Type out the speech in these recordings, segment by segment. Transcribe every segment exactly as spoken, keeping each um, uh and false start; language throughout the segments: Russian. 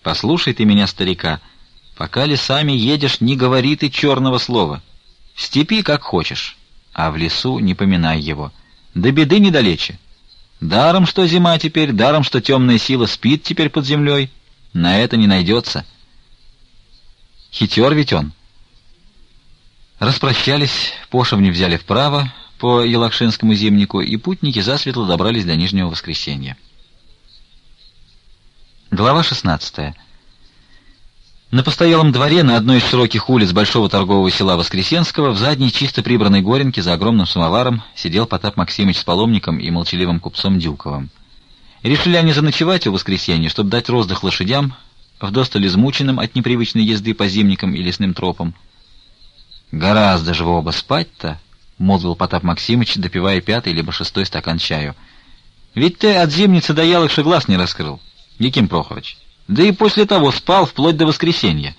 Послушай ты меня, старика, пока лесами едешь, не говори ты черного слова. В степи как хочешь, а в лесу не поминай его. До беды недалече. Даром, что зима теперь, даром, что темная сила спит теперь под землей, на это не найдется. Хитер ведь он. Распрощались, пошивни взяли вправо по Елакшинскому зимнику, и путники засветло добрались до Нижнего Воскресенья. Глава шестнадцатая. На постоялом дворе на одной из широких улиц большого торгового села Воскресенского в задней чисто прибранной горенке за огромным самоваром сидел Потап Максимыч с паломником и молчаливым купцом Дюковым. Решили они заночевать у Воскресенья, чтобы дать роздых лошадям, вдосталь измученным от непривычной езды по зимникам и лесным тропам. «Гораздо же вы оба спать-то», — молвил Потап Максимыч, допивая пятый либо шестой стакан чаю. «Ведь ты от зимницы до Ялыкши глаз не раскрыл, Яким Прохорович. Да и после того спал вплоть до воскресенья».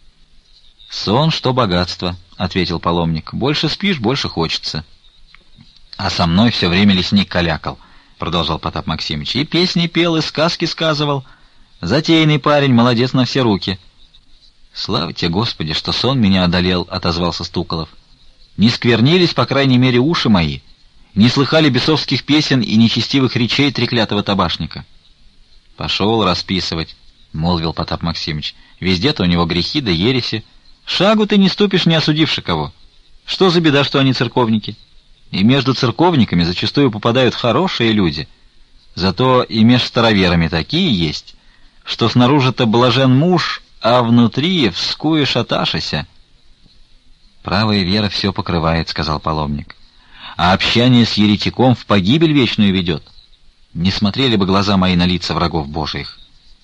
«Сон, что богатство», — ответил паломник. «Больше спишь, больше хочется». «А со мной все время лесник калякал», — продолжал Потап Максимыч. «И песни пел, и сказки сказывал. Затейный парень, молодец на все руки». «Слава тебе, Господи, что сон меня одолел», — отозвался Стуколов. «Не сквернились, по крайней мере, уши мои, не слыхали бесовских песен и нечестивых речей треклятого табашника». «Пошел расписывать», — молвил Потап Максимыч. «Везде-то у него грехи да ереси. Шагу ты не ступишь, не осудивши кого. Что за беда, что они церковники? И между церковниками зачастую попадают хорошие люди. Зато и меж староверами такие есть, что снаружи-то блажен муж, а внутри вскуе шаташися». «Правая вера все покрывает», — сказал паломник. «А общение с еретиком в погибель вечную ведет. Не смотрели бы глаза мои на лица врагов Божиих».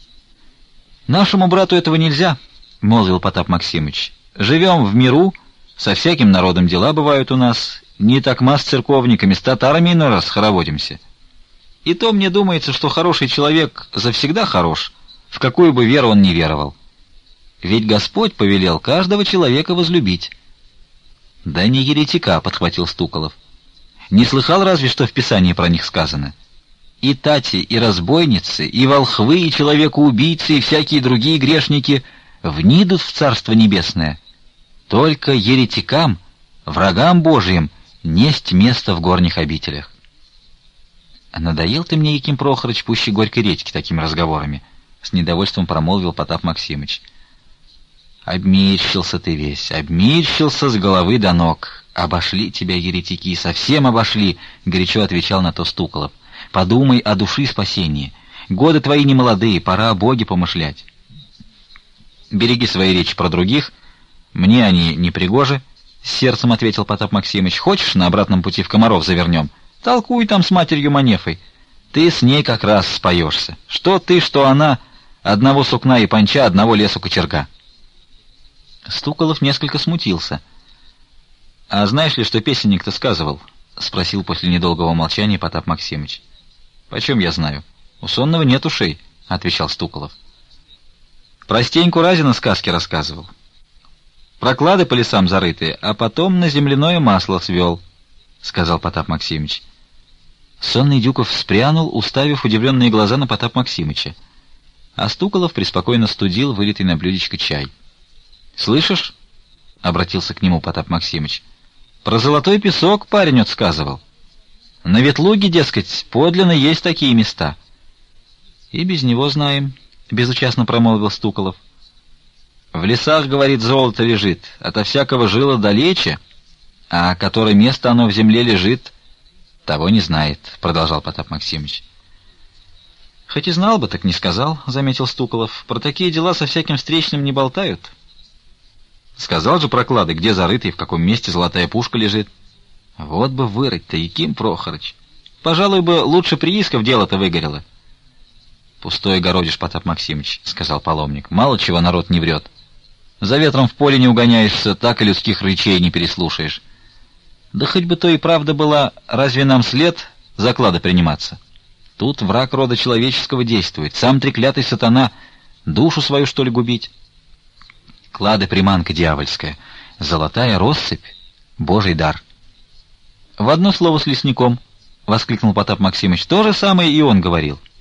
«Нашему брату этого нельзя», — молвил Потап Максимыч. «Живем в миру, со всяким народом дела бывают у нас, не такма с церковниками, с татарами иной раз хороводимся. И то мне думается, что хороший человек завсегда хорош, в какую бы веру он ни веровал. Ведь Господь повелел каждого человека возлюбить». «Да не еретика», — подхватил Стуколов. «Не слыхал разве, что в Писании про них сказано? И тати, и разбойницы, и волхвы, и человекоубийцы, и всякие другие грешники внидут в Царство Небесное. Только еретикам, врагам Божиим, несть место в горних обителях». «Надоел ты мне, Яким Прохорыч, пуще горькой редьки такими разговорами», — с недовольством промолвил Потап Максимыч. «Обмирщился ты весь, обмирщился с головы до ног. Обошли тебя еретики, совсем обошли», — горячо отвечал на то Стуколов. «Подумай о души спасении. Годы твои не молодые, пора о Боге помышлять». «Береги свои речи про других, мне они не пригожи», — с сердцем ответил Потап Максимыч. «Хочешь, на обратном пути в Комаров завернем? Толкуй там с матерью Манефой. Ты с ней как раз споешься. Что ты, что она, одного сукна и панча, одного лесу кочерга». Стуколов несколько смутился. «А знаешь ли, что песенник-то сказывал?» — спросил после недолгого молчания Потап Максимыч. «Почем я знаю? У сонного нет ушей», — отвечал Стуколов. «Про Стеньку Разина сказки рассказывал. Про клады по лесам зарытые, а потом на земляное масло свел», — сказал Потап Максимыч. Сонный Дюков вспрянул, уставив удивленные глаза на Потап Максимыча. А Стуколов преспокойно студил вылитый на блюдечко чай. «Слышишь?» — обратился к нему Потап Максимыч. «Про золотой песок парень отсказывал. На Ветлуге, дескать, подлинно есть такие места». «И без него знаем», — безучастно промолвил Стуколов. «В лесах, — говорит, — золото лежит, ото всякого жила далече, а которое место оно в земле лежит, того не знает», — продолжал Потап Максимыч. «Хоть и знал бы, так не сказал», — заметил Стуколов. «Про такие дела со всяким встречным не болтают». «Сказал же про клады, где зарыты и в каком месте золотая пушка лежит». «Вот бы вырыть-то, Яким Прохорыч. Пожалуй бы, лучше приисков дело-то выгорело». «Пустое городишь, Потап Максимыч», — сказал паломник. «Мало чего народ не врет. За ветром в поле не угоняешься, так и людских речей не переслушаешь. Да хоть бы то и правда была, разве нам след за клады приниматься? Тут враг рода человеческого действует, сам треклятый сатана, душу свою, что ли, губить? Клады — приманка дьявольская, золотая россыпь — Божий дар». «В одно слово с лесником», — воскликнул Потап Максимыч. «То же самое и он говорил».